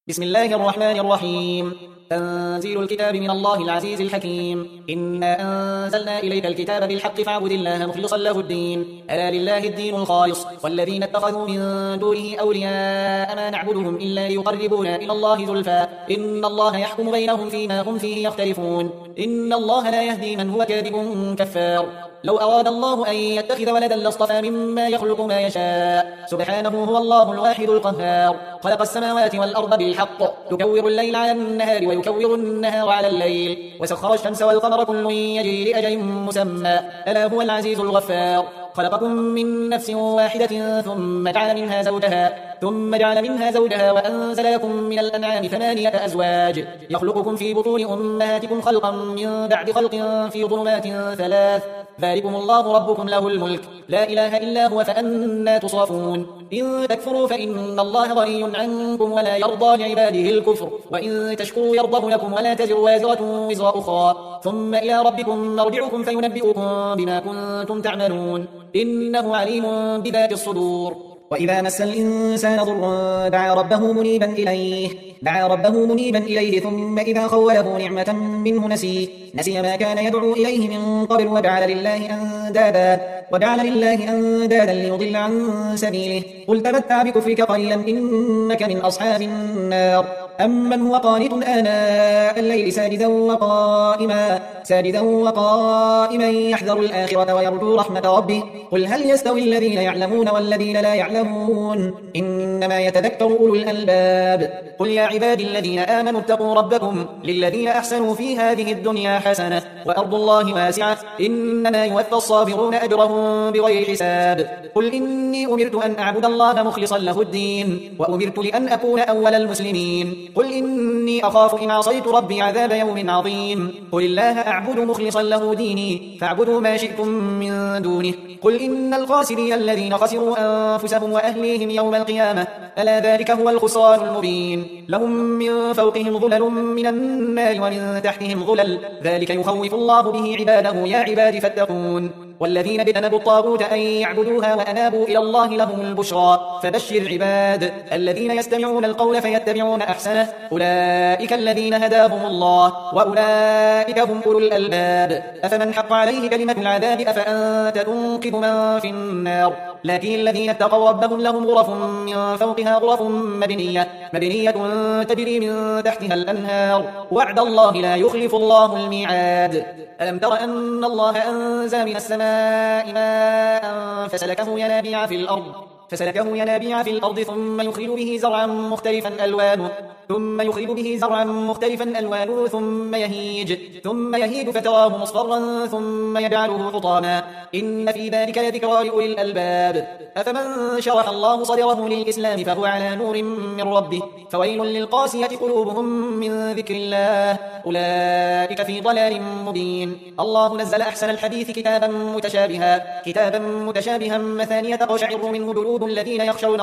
بسم الله الرحمن الرحيم. تنزيل الكتاب من الله العزيز الحكيم. إنا أنزلنا إليك الكتاب بالحق فاعبد الله مخلصا له الدين، ألا لله الدين الخالص، والذين اتخذوا من دونه أولياء ما نعبدهم إلا ليقربونا إلى الله زلفى إن الله يحكم بينهم فيما هم فيه يختلفون، إن الله لا يهدي من هو كاذب كفار. لو أراد الله أن يتخذ ولدا لاصطفى مما يخلق ما يشاء، سبحانه هو الله الواحد القهار. خلق السماوات والأرض بالحق، يكور الليل على النهار ويكور النهار على الليل، وسخر الشمس والقمر كل يجري لأجل مسمى، ألا هو العزيز الغفار. خلقكم من نفس واحدة ثم جعل منها زوجها وأنزل لكم من الأنعام 8 أزواج، يخلقكم في بطون أمهاتكم خلقا من بعد خلق في ظلمات 3، ذلكم الله ربكم له الملك، لا إله إلا هو، فأنا تصرفون. إن تكفروا فإن الله غني عنكم ولا يرضى لعباده الكفر، وإن تشكروا يرضه لكم ولا تزر وازرة وزر أخرى، ثم إلى ربكم مرجعكم فينبئكم بما كنتم تعملون، إنه عليم بذات الصدور. وإذا مس الإنسان ضر دعا ربه منيبا إليه ثم إذا خوله نعمة منه نسي ما كان يدعو إليه من قبل وجعل لله أندادا ليضل عن سبيله. قل تمتع بكفرك قليلا إنك من أصحاب النار. أمن هو قانت آناء الليل ساجدا وقائما يحذر الآخرة ويرجو رحمة ربه. قل هل يستوي الذين يعلمون والذين لا يعلمون، إنما يتذكر أولو الألباب. قل يا عبادي الذين آمنوا اتقوا ربكم للذين أحسنوا في هذه الدنيا حسنة وأرض الله واسعة، إنما يوفى الصابرون أجرهم بغير حساب. قل إني أمرت أن أعبد الله مخلصا له الدين، وأمرت لأن أكون أول المسلمين. قل إني أخاف إن عصيت ربي عذاب يوم عظيم. قل الله أعبد مخلصا له ديني، فاعبدوا ما شئتم من دونه. قل إن الخاسرين الذين خسروا أنفسهم وأهليهم يوم القيامة، ألا ذلك هو الخسران المبين. لهم من فوقهم ظلل من النار ومن تحتهم ظلل، ذلك يخوف الله به عباده، يا عباد فاتقون. والذين اجتنبوا الطاغوت أن يعبدوها وأنابوا إلى الله لهم البشرى، فبشر عباد الذين يستمعون القول فيتبعون أحسنه، أولئك الذين هداهم الله وأولئك هم أولو الألباب. أفمن حق عليه كلمة العذاب أفأنت تنقذ من في النار. لكن الذين اتقوا ربهم لهم غرف من فوقها غرف مبنية تجري من تحتها الأنهار، وعد الله لا يخلف الله الميعاد. ألم تر أن الله أنزل من السماء ماء فسلكه ينابيع في الأرض ثم يخرج به زرعا مختلفا ألوانه ثم يهيج فتراه مصفرا ثم يجعله حطاما، إن في ذلك لذكرى لأولي الألباب. أفمن شرح الله صدره للإسلام فهو على نور من ربه، فويل للقاسية قلوبهم من ذكر الله، أولئك في ضلال مبين. الله نزل أحسن الحديث كتابا متشابها مثانية تقشعر منه جلود الذين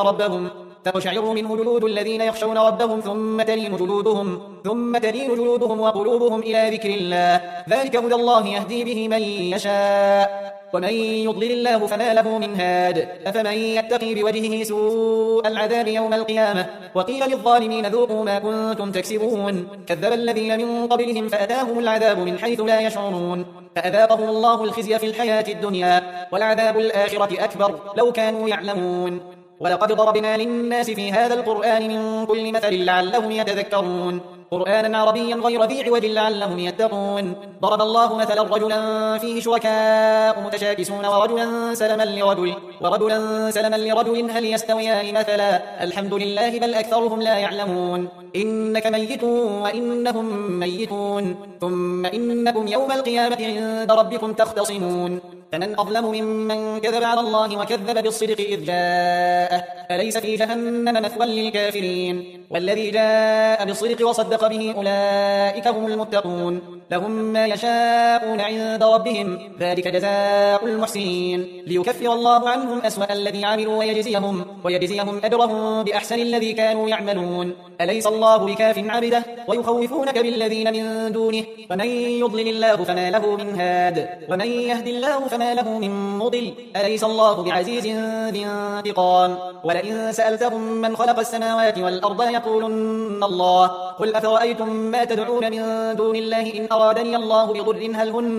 يخشون ربهم ثم تلين جلودهم وقلوبهم إلى ذكر الله، ذلك هدى الله يهدي به من يشاء، ومن يضلل الله فما له من هاد. أفمن يتقي بوجهه سوء العذاب يوم القيامة، وقيل للظالمين ذوقوا ما كنتم تكسبون. كذب الذين من قبلهم فأتاهم العذاب من حيث لا يشعرون، فأذاقهم الله الخزي في الحياة الدنيا، والعذاب الآخرة أكبر لو كانوا يعلمون. ولقد ضربنا للناس في هذا القرآن من كل مثل لعلهم يتذكرون، قرآنا عربيا غير ذي عوج لعلهم يتقون. ضرب الله مثلا رجلا فيه شركاء متشاكسون ورجلا سلما لرجل هل يستويان مثلا، الحمد لله بل أكثرهم لا يعلمون. إنك ميت وإنهم ميتون، ثم إنكم يوم القيامة عند ربكم تختصمون. فمن أظلم ممن كذب على الله وكذب بالصدق إذ جاءه، أليس في جهنم مثوى للكافرين. والذي جاء بالصدق وصدق به أولئك هم المتقون. لهم ما يشاءون عند ربهم ذلك جزاء المحسنين ليكفر الله عنهم أسوأ الذي عملوا ويجزيهم أجرهم بأحسن الذي كانوا يعملون أليس الله بكاف عبده ويخوفونك بالذين من دونه ومن يضلل الله فما له من هاد ومن يهد الله فما له من مضل أليس الله بعزيز ذي انتقام ولئن سألتهم من خلق السماوات والأرض يقولن الله قل أفرأيتم ما تدعون من دون الله إن أرادني الله بضر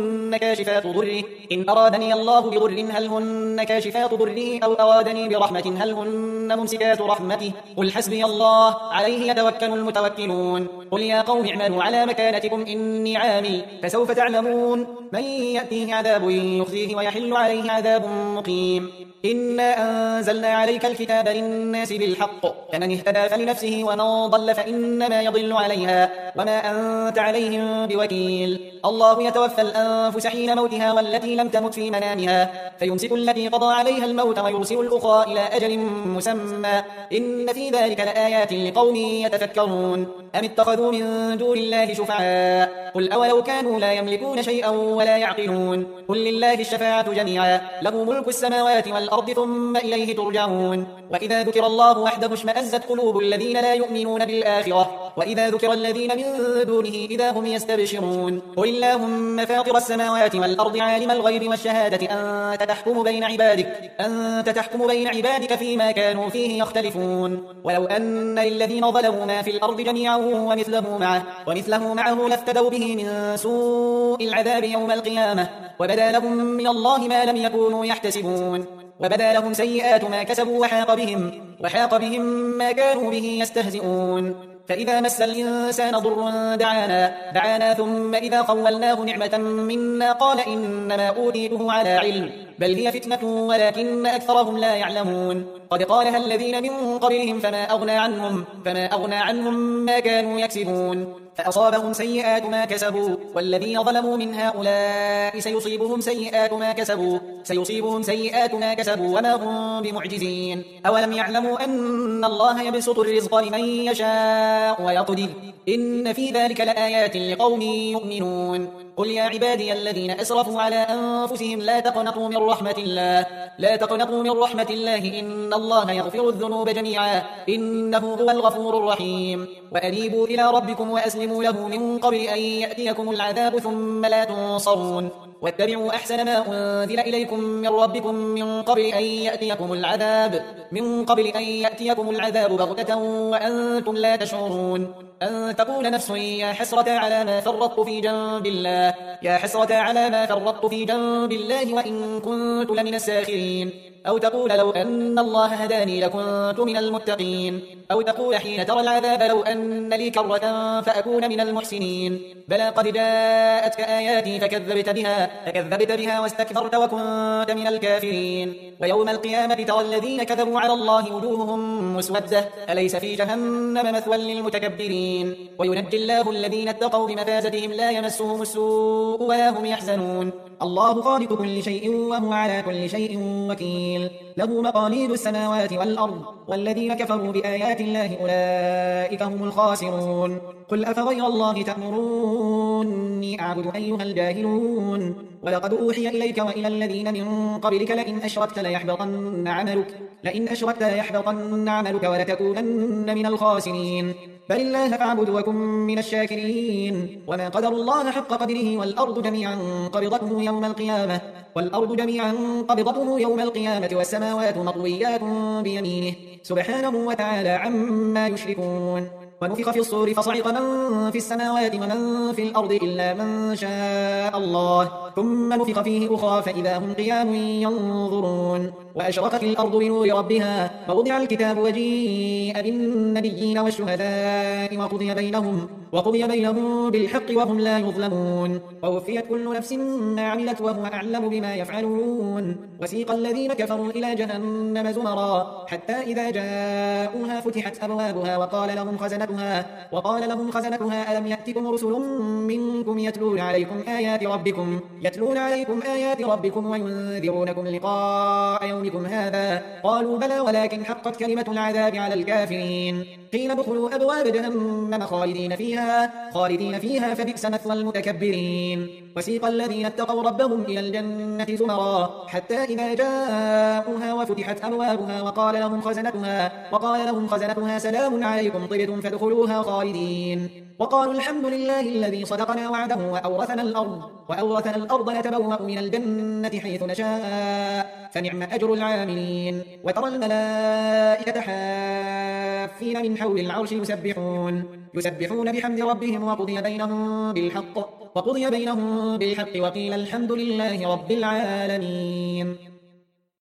هل هن كاشفات ضره أو أرادني برحمة هل هن ممسكات رحمته قل حسبي الله عليه يتوكل المتوكلون قل يا قوم اعملوا على مكانتكم إني عامل فسوف تعلمون من يأتيه عذاب يخزيه ويحل عليه عذاب مقيم إنا أنزلنا عليك الكتاب للناس بالحق فمن اهتدى فلنفسه ومن ضل فإنما يضل عليها وما أنت عليهم بوكيل الله يتوفى الأنفس حين موتها والتي لم تمت في منامها فيمسك التي قضى عليها الموت ويرسل الأخرى إلى أجل مسمى إن في ذلك لآيات لقوم يتفكرون أم اتخذوا من دون الله شفعاء قل أولو كانوا لا يملكون شيئا ولا يعقلون قل لله الشفاعة جميعا له ملك السماوات والأرض ثم إليه ترجعون وإذا ذكر الله وحده اشمأزت قلوب الذين لا يؤمنون بالآخرة وإذا ذكر الذين من دونه إذا هم يستبشرون قل اللهم فاطر السماوات والأرض عالم الغيب والشهادة أنت تحكم بين عبادك فيما كانوا فيه يختلفون ولو أن للذين ظلموا ما في الأرض جميعا ومثله معه لافتدوا به من سوء العذاب يوم القيامة وبدا لهم من الله ما لم يكونوا يحتسبون وبدا لهم سيئات ما كسبوا وحاق بهم ما كانوا به يستهزئون فإذا مس الإنسان ضر دعانا ثم إذا خولناه نعمة منا قال إنما أوتيته على علم بل هي فتنة ولكن أكثرهم لا يعلمون قد قالها الذين من قبلهم فما أغنى عنهم ما كانوا يكسبون فأصابهم سيئات ما كسبوا والذين ظلموا من هؤلاء سيصيبهم سيئات ما كسبوا وما هم بمعجزين أولم يعلموا أن الله يبسط الرزق لمن يشاء ويقدر إن في ذلك لآيات لقوم يؤمنون قل يا عبادي الذين أسرفوا على أنفسهم لا تقنطوا من رحمة الله إن الله يغفر الذنوب جميعا إنه هو الغفور الرحيم وأنيبوا إلى ربكم وأسلموا له من قبل أن يأتيكم العذاب ثم لا تنصرون واتبعوا أحسن ما أنزل إليكم من ربكم من قبل أن يأتيكم العذاب بغتة وأنتم لا تشعرون أن تقول نفس يا حسرة على ما فرطت في جنب الله وإن كنت لمن الساخرين أو تقول لو أن الله هداني لكنت من المتقين أو تقول حين ترى العذاب لو أن لي كرة فأكون من المحسنين بلى قد جاءتك آياتي فكذبت بها واستكبرت وكنت من الكافرين ويوم القيامة ترى الذين كذبوا على الله وجوههم مسودة أليس في جهنم مثوى للمتكبرين وينجي الله الذين اتقوا بمفازتهم لا يمسهم السوء ولا هم يحزنون الله خالق كل شيء وهو على كل شيء وكيل له مقاليد السماوات والأرض والذين كفروا بآيات الله أولئك هم الخاسرون قل أفغير الله تأمروني أعبد أيها الجاهلون ولقد أوحي إليك وإلى الذين من قبلك لئن أشركت ليحبطن عملك ولتكونن من الخاسرين بل الله فاعبد وكن من الشاكرين وما قدر الله حق قدره والأرض جميعا قبضته يوم القيامة والسماوات مطويات بيمينه سبحانه وتعالى عما يشركون ونفخ في الصور فصعق من في السماوات ومن في الأرض إلا من شاء الله ثم نفخ فيه أخرى فإذا هم قيام ينظرون وأشرقت الأرض بنور ربها ووضع الكتاب وجيء بالنبيين والشهداء وقضي بينهم بالحق وهم لا يظلمون ووفيت كل نفس ما عملت وهو أعلم بما يفعلون وسيق الذين كفروا إلى جهنم زمرا حتى إذا جاءوها فتحت أبوابها وقال لهم خزنتها ألم يأتكم رسل منكم يتلون عليكم آيات ربكم وينذرونكم لقاء يومكم هذا قالوا بلى ولكن حقت كلمة العذاب على الكافرين قيل ادخلوا أبواب جهنم خالدين فيها فبئس مثوى المتكبرين وسيق الذين اتقوا ربهم إلى الجنة زمرا حتى إذا جاءوها وفتحت أبوابها وقال لهم خزنتها سلام عليكم طبتم فادخلوها خالدين وقالوا الحمد لله الذي صدقنا وعده وأورثنا الأرض نتبوأ من الجنة حيث نشاء فنعم أجر العاملين وترى الملائكة حافين من حول العرش يسبحون بحمد ربهم وقضي بينهم بالحق وقيل الحمد لله رب العالمين.